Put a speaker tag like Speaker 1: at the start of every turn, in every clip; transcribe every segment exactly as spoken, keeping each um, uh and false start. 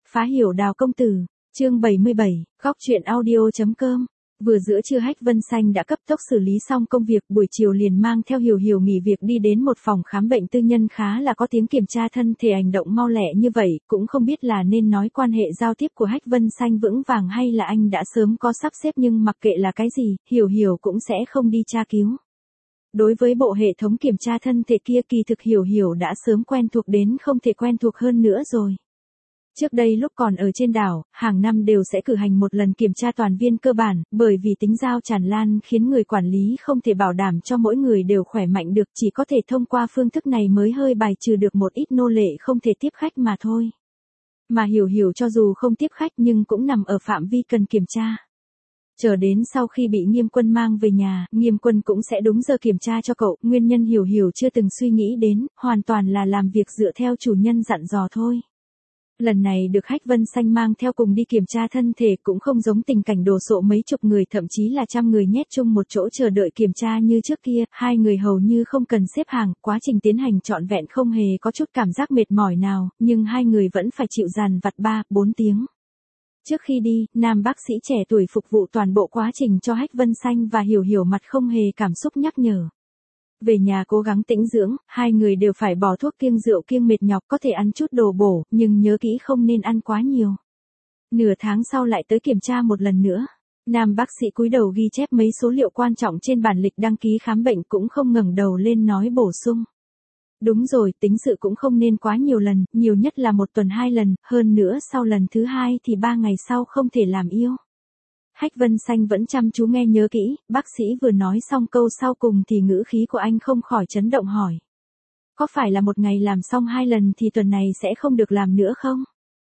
Speaker 1: Phá hiểu Đào công tử, chương bảy mươi bảy, góc truyện audio.com. Vừa giữa trưa Hách Vân Xanh đã cấp tốc xử lý xong công việc, buổi chiều liền mang theo Hiểu Hiểu nghỉ việc đi đến một phòng khám bệnh tư nhân khá là có tiếng kiểm tra thân thể, hành động mau lẹ như vậy, cũng không biết là nên nói quan hệ giao tiếp của Hách Vân Xanh vững vàng hay là anh đã sớm có sắp xếp, nhưng mặc kệ là cái gì, Hiểu Hiểu cũng sẽ không đi tra cứu. Đối với bộ hệ thống kiểm tra thân thể kia, kỳ thực Hiểu Hiểu đã sớm quen thuộc đến không thể quen thuộc hơn nữa rồi. Trước đây lúc còn ở trên đảo, hàng năm đều sẽ cử hành một lần kiểm tra toàn viên cơ bản, bởi vì tính giao tràn lan khiến người quản lý không thể bảo đảm cho mỗi người đều khỏe mạnh được, chỉ có thể thông qua phương thức này mới hơi bài trừ được một ít nô lệ không thể tiếp khách mà thôi. Mà Hiểu Hiểu cho dù không tiếp khách nhưng cũng nằm ở phạm vi cần kiểm tra. Chờ đến sau khi bị Nghiêm Quân mang về nhà, Nghiêm Quân cũng sẽ đúng giờ kiểm tra cho cậu, nguyên nhân Hiểu Hiểu chưa từng suy nghĩ đến, hoàn toàn là làm việc dựa theo chủ nhân dặn dò thôi. Lần này được Hách Vân Xanh mang theo cùng đi kiểm tra thân thể cũng không giống tình cảnh đồ sộ mấy chục người thậm chí là trăm người nhét chung một chỗ chờ đợi kiểm tra như trước kia, hai người hầu như không cần xếp hàng, quá trình tiến hành trọn vẹn không hề có chút cảm giác mệt mỏi nào, nhưng hai người vẫn phải chịu dằn vặt ba, bốn tiếng. Trước khi đi, nam bác sĩ trẻ tuổi phục vụ toàn bộ quá trình cho Hách Vân Xanh và Hiểu Hiểu mặt không hề cảm xúc nhắc nhở. Về nhà cố gắng tĩnh dưỡng, hai người đều phải bỏ thuốc kiêng rượu kiêng mệt nhọc, có thể ăn chút đồ bổ, nhưng nhớ kỹ không nên ăn quá nhiều. Nửa tháng sau lại tới kiểm tra một lần nữa. Nam bác sĩ cúi đầu ghi chép mấy số liệu quan trọng trên bản lịch đăng ký khám bệnh, cũng không ngẩng đầu lên nói bổ sung. Đúng rồi, tính sự cũng không nên quá nhiều lần, nhiều nhất là một tuần hai lần, hơn nữa sau lần thứ hai thì ba ngày sau không thể làm yêu. Hách Vân Xanh vẫn chăm chú nghe nhớ kỹ, bác sĩ vừa nói xong câu sau cùng thì ngữ khí của anh không khỏi chấn động hỏi. Có phải là một ngày làm xong hai lần thì tuần này sẽ không được làm nữa không?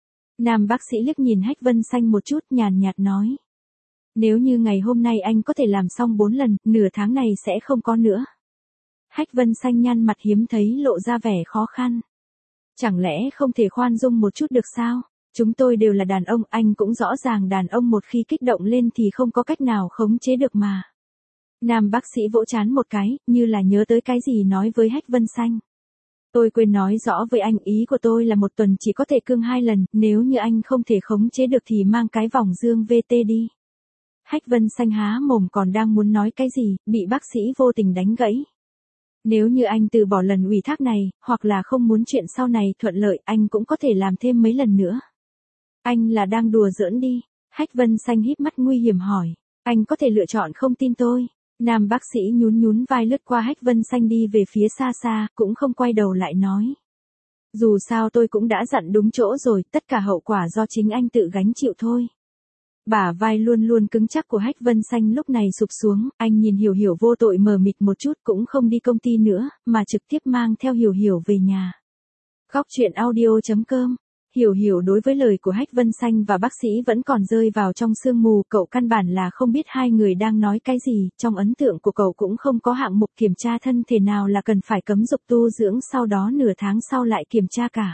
Speaker 1: Nam bác sĩ liếc nhìn Hách Vân Xanh một chút, nhàn nhạt nói. Nếu như ngày hôm nay anh có thể làm xong bốn lần, nửa tháng này sẽ không có nữa. Hách Vân Xanh nhăn mặt hiếm thấy lộ ra vẻ khó khăn. Chẳng lẽ không thể khoan dung một chút được sao? Chúng tôi đều là đàn ông, anh cũng rõ ràng đàn ông một khi kích động lên thì không có cách nào khống chế được mà. Nam bác sĩ vỗ trán một cái, như là nhớ tới cái gì nói với Hách Vân Xanh. Tôi quên nói rõ với anh, ý của tôi là một tuần chỉ có thể cương hai lần, nếu như anh không thể khống chế được thì mang cái vòng dương vê tê đi. Hách Vân Xanh há mồm còn đang muốn nói cái gì, bị bác sĩ vô tình đánh gãy. Nếu như anh từ bỏ lần ủy thác này, hoặc là không muốn chuyện sau này thuận lợi, anh cũng có thể làm thêm mấy lần nữa. Anh là đang đùa giỡn đi. Hách Vân Xanh híp mắt nguy hiểm hỏi. Anh có thể lựa chọn không tin tôi. Nam bác sĩ nhún nhún vai lướt qua Hách Vân Xanh đi về phía xa xa, cũng không quay đầu lại nói. Dù sao tôi cũng đã dặn đúng chỗ rồi, tất cả hậu quả do chính anh tự gánh chịu thôi. Bả vai luôn luôn cứng chắc của Hách Vân Xanh lúc này sụp xuống, anh nhìn Hiểu Hiểu vô tội mờ mịt một chút, cũng không đi công ty nữa, mà trực tiếp mang theo Hiểu Hiểu về nhà. Góc truyện audio.com. Hiểu Hiểu đối với lời của Hách Vân Xanh và bác sĩ vẫn còn rơi vào trong sương mù, cậu căn bản là không biết hai người đang nói cái gì, trong ấn tượng của cậu cũng không có hạng mục kiểm tra thân thể nào là cần phải cấm dục tu dưỡng, sau đó nửa tháng sau lại kiểm tra cả.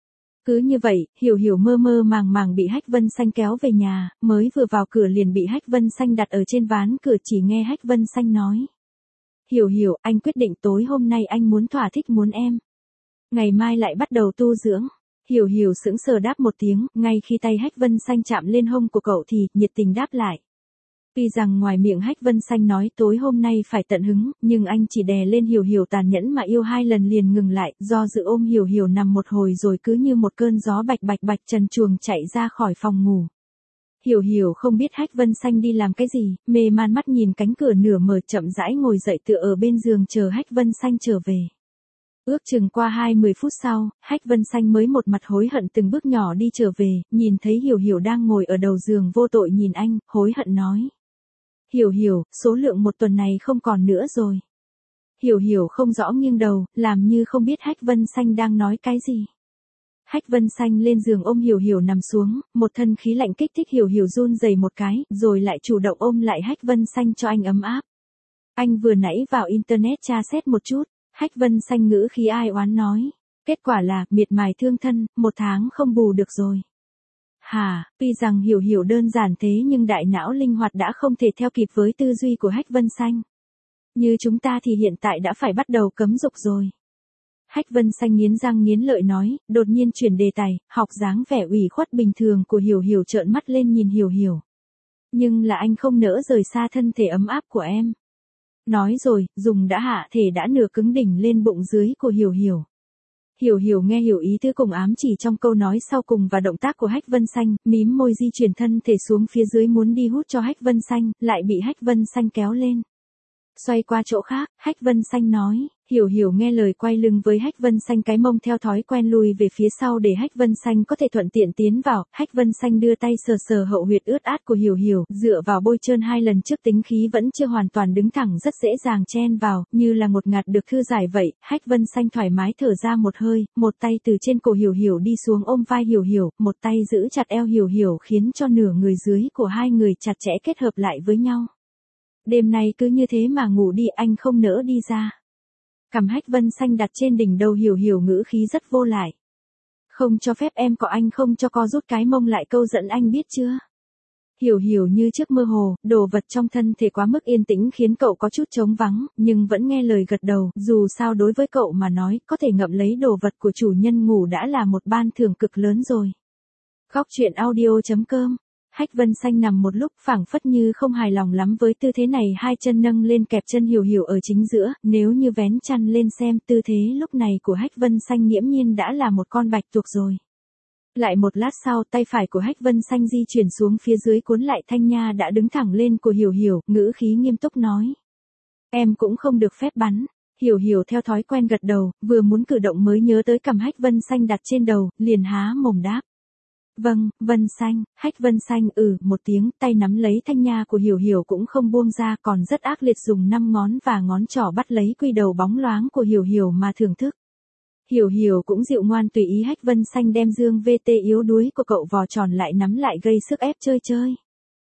Speaker 1: Cứ như vậy, Hiểu Hiểu mơ mơ màng màng bị Hách Vân Xanh kéo về nhà, mới vừa vào cửa liền bị Hách Vân Xanh đặt ở trên ván cửa, chỉ nghe Hách Vân Xanh nói. Hiểu Hiểu, anh quyết định tối hôm nay anh muốn thỏa thích muốn em. Ngày mai lại bắt đầu tu dưỡng. Hiểu Hiểu sững sờ đáp một tiếng, ngay khi tay Hách Vân Xanh chạm lên hông của cậu thì nhiệt tình đáp lại. Tuy rằng ngoài miệng Hách Vân Xanh nói tối hôm nay phải tận hứng, nhưng anh chỉ đè lên Hiểu Hiểu tàn nhẫn mà yêu hai lần liền ngừng lại, do dự ôm Hiểu Hiểu nằm một hồi rồi cứ như một cơn gió bạch bạch bạch trần truồng chạy ra khỏi phòng ngủ. Hiểu Hiểu không biết Hách Vân Xanh đi làm cái gì, mê man mắt nhìn cánh cửa nửa mở, chậm rãi ngồi dậy tựa ở bên giường chờ Hách Vân Xanh trở về. Ước chừng qua hai mươi phút sau, Hách Vân Xanh mới một mặt hối hận từng bước nhỏ đi trở về, nhìn thấy Hiểu Hiểu đang ngồi ở đầu giường vô tội nhìn anh, hối hận nói. Hiểu Hiểu, số lượng một tuần này không còn nữa rồi. Hiểu Hiểu không rõ nghiêng đầu, làm như không biết Hách Vân Xanh đang nói cái gì. Hách Vân Xanh lên giường ôm Hiểu Hiểu nằm xuống, một thân khí lạnh kích thích Hiểu Hiểu run rẩy một cái, rồi lại chủ động ôm lại Hách Vân Xanh cho anh ấm áp. Anh vừa nãy vào internet tra xét một chút. Hách Vân Xanh ngữ khí ai oán nói. Kết quả là, miệt mài thương thân, một tháng không bù được rồi. Hà, tuy rằng Hiểu Hiểu đơn giản thế nhưng đại não linh hoạt đã không thể theo kịp với tư duy của Hách Vân Xanh. Như chúng ta thì hiện tại đã phải bắt đầu cấm dục rồi. Hách Vân Xanh nghiến răng nghiến lợi nói, đột nhiên chuyển đề tài, học dáng vẻ ủy khuất bình thường của Hiểu Hiểu trợn mắt lên nhìn Hiểu Hiểu. Nhưng là anh không nỡ rời xa thân thể ấm áp của em. Nói rồi, dùng đã hạ thể đã nửa cứng đỉnh lên bụng dưới của Hiểu Hiểu. Hiểu Hiểu nghe hiểu ý tứ cùng ám chỉ trong câu nói sau cùng và động tác của Hách Vân Xanh, mím môi di chuyển thân thể xuống phía dưới muốn đi hút cho Hách Vân Xanh, lại bị Hách Vân Xanh kéo lên. Xoay qua chỗ khác, Hách Vân Xanh nói, Hiểu Hiểu nghe lời quay lưng với Hách Vân Xanh cái mông theo thói quen lùi về phía sau để Hách Vân Xanh có thể thuận tiện tiến vào. Hách Vân Xanh đưa tay sờ sờ hậu huyệt ướt át của Hiểu Hiểu, dựa vào bôi trơn hai lần trước tính khí vẫn chưa hoàn toàn đứng thẳng rất dễ dàng chen vào, như là một ngạt được thư giải vậy. Hách Vân Xanh thoải mái thở ra một hơi, một tay từ trên cổ Hiểu Hiểu đi xuống ôm vai Hiểu Hiểu, một tay giữ chặt eo Hiểu Hiểu khiến cho nửa người dưới của hai người chặt chẽ kết hợp lại với nhau. Đêm nay cứ như thế mà ngủ đi, anh không nỡ đi ra. Cằm Hách Vân Xanh đặt trên đỉnh đầu Hiểu Hiểu ngữ khí rất vô lại. Không cho phép em có anh không cho co rút cái mông lại câu dẫn anh biết chưa? Hiểu Hiểu như trước mơ hồ, đồ vật trong thân thể quá mức yên tĩnh khiến cậu có chút trống vắng, nhưng vẫn nghe lời gật đầu, dù sao đối với cậu mà nói, có thể ngậm lấy đồ vật của chủ nhân ngủ đã là một ban thưởng cực lớn rồi. Góc truyện audio chấm com. Hách Vân Xanh nằm một lúc phảng phất như không hài lòng lắm với tư thế này, hai chân nâng lên kẹp chân Hiểu Hiểu ở chính giữa, nếu như vén chăn lên xem tư thế lúc này của Hách Vân Xanh nghiễm nhiên đã là một con bạch tuộc rồi. Lại một lát sau tay phải của Hách Vân Xanh di chuyển xuống phía dưới cuốn lại thanh nha đã đứng thẳng lên của Hiểu Hiểu, ngữ khí nghiêm túc nói. Em cũng không được phép bắn. Hiểu Hiểu theo thói quen gật đầu, vừa muốn cử động mới nhớ tới cằm Hách Vân Xanh đặt trên đầu, liền há mồm đáp. Vâng, Vân Xanh. Hách Vân Xanh ừ một tiếng, tay nắm lấy thanh nha của Hiểu Hiểu cũng không buông ra, còn rất ác liệt dùng năm ngón và ngón trỏ bắt lấy quy đầu bóng loáng của Hiểu Hiểu mà thưởng thức. Hiểu Hiểu cũng dịu ngoan tùy ý Hách Vân Xanh đem dương vê tê yếu đuối của cậu vò tròn lại nắm lại gây sức ép chơi chơi.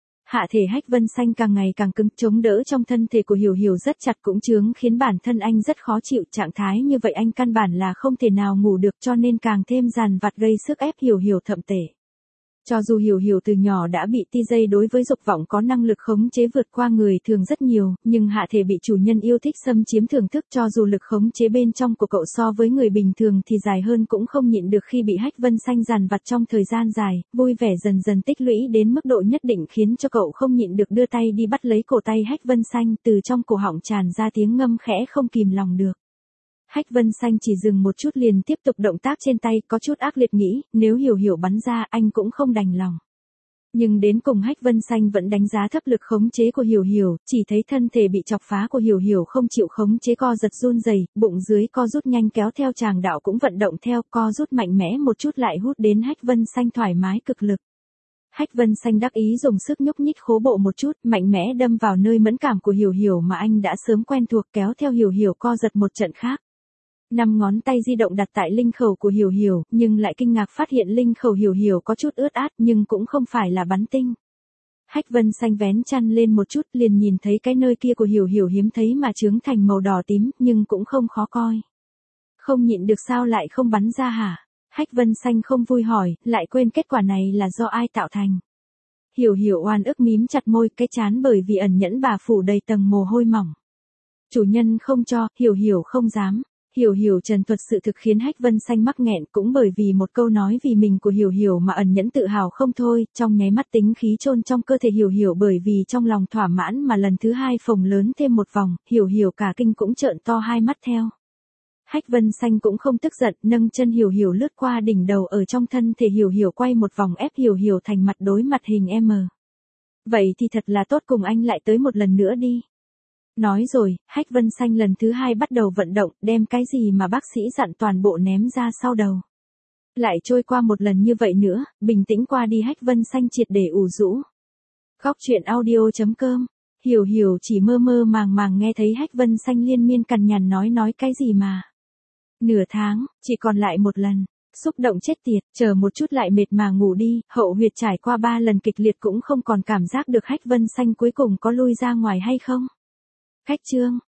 Speaker 1: Hạ thể Hách Vân Xanh càng ngày càng cứng, chống đỡ trong thân thể của Hiểu Hiểu rất chặt cũng chướng khiến bản thân anh rất khó chịu, trạng thái như vậy anh căn bản là không thể nào ngủ được cho nên càng thêm dằn vặt gây sức ép Hiểu Hiểu thậm tệ. Cho dù Hiểu Hiểu từ nhỏ đã bị ti dây đối với dục vọng có năng lực khống chế vượt qua người thường rất nhiều, nhưng hạ thể bị chủ nhân yêu thích xâm chiếm thưởng thức cho dù lực khống chế bên trong của cậu so với người bình thường thì dài hơn cũng không nhịn được khi bị Hách Vân Xanh dằn vặt trong thời gian dài, vui vẻ dần dần tích lũy đến mức độ nhất định khiến cho cậu không nhịn được đưa tay đi bắt lấy cổ tay Hách Vân Xanh, từ trong cổ họng tràn ra tiếng ngâm khẽ không kìm lòng được. Hách Vân Xanh chỉ dừng một chút liền tiếp tục động tác trên tay, có chút ác liệt nghĩ, nếu Hiểu Hiểu bắn ra anh cũng không đành lòng. Nhưng đến cùng Hách Vân Xanh vẫn đánh giá thấp lực khống chế của Hiểu Hiểu, chỉ thấy thân thể bị chọc phá của Hiểu Hiểu không chịu khống chế co giật run rẩy, bụng dưới co rút nhanh kéo theo tràng đạo cũng vận động theo, co rút mạnh mẽ một chút lại hút đến Hách Vân Xanh thoải mái cực lực. Hách Vân Xanh đắc ý dùng sức nhúc nhích khố bộ một chút, mạnh mẽ đâm vào nơi mẫn cảm của Hiểu Hiểu mà anh đã sớm quen thuộc, kéo theo Hiểu Hiểu co giật một trận khác. Năm ngón tay di động đặt tại linh khẩu của Hiểu Hiểu, nhưng lại kinh ngạc phát hiện linh khẩu Hiểu Hiểu có chút ướt át nhưng cũng không phải là bắn tinh. Hách Vân Xanh vén chăn lên một chút liền nhìn thấy cái nơi kia của Hiểu Hiểu hiếm thấy mà trướng thành màu đỏ tím nhưng cũng không khó coi. Không nhịn được sao lại không bắn ra hả? Hách Vân Xanh không vui hỏi, lại quên kết quả này là do ai tạo thành. Hiểu Hiểu oan ức mím chặt môi, cái chán bởi vì ẩn nhẫn bà phủ đầy tầng mồ hôi mỏng. Chủ nhân không cho, Hiểu Hiểu không dám. Hiểu Hiểu trần thuật sự thực khiến Hách Vân Xanh mắc nghẹn, cũng bởi vì một câu nói vì mình của Hiểu Hiểu mà ẩn nhẫn tự hào không thôi, trong nháy mắt tính khí chôn trong cơ thể Hiểu Hiểu bởi vì trong lòng thỏa mãn mà lần thứ hai phồng lớn thêm một vòng, Hiểu Hiểu cả kinh cũng trợn to hai mắt theo. Hách Vân Xanh cũng không tức giận, nâng chân Hiểu Hiểu lướt qua đỉnh đầu ở trong thân thể Hiểu Hiểu quay một vòng ép Hiểu Hiểu thành mặt đối mặt hình M. Vậy thì thật là tốt, cùng anh lại tới một lần nữa đi. Nói rồi, Hách Vân Xanh lần thứ hai bắt đầu vận động, đem cái gì mà bác sĩ dặn toàn bộ ném ra sau đầu. Lại trôi qua một lần như vậy nữa, bình tĩnh qua đi Hách Vân Xanh triệt để ủ rũ. Góc truyện audio chấm com. Hiểu Hiểu chỉ mơ mơ màng màng nghe thấy Hách Vân Xanh liên miên cằn nhằn nói nói cái gì mà. Nửa tháng, chỉ còn lại một lần. Xúc động chết tiệt, chờ một chút lại mệt mà ngủ đi, hậu huyệt trải qua ba lần kịch liệt cũng không còn cảm giác được Hách Vân Xanh cuối cùng có lui ra ngoài hay không. Khách chương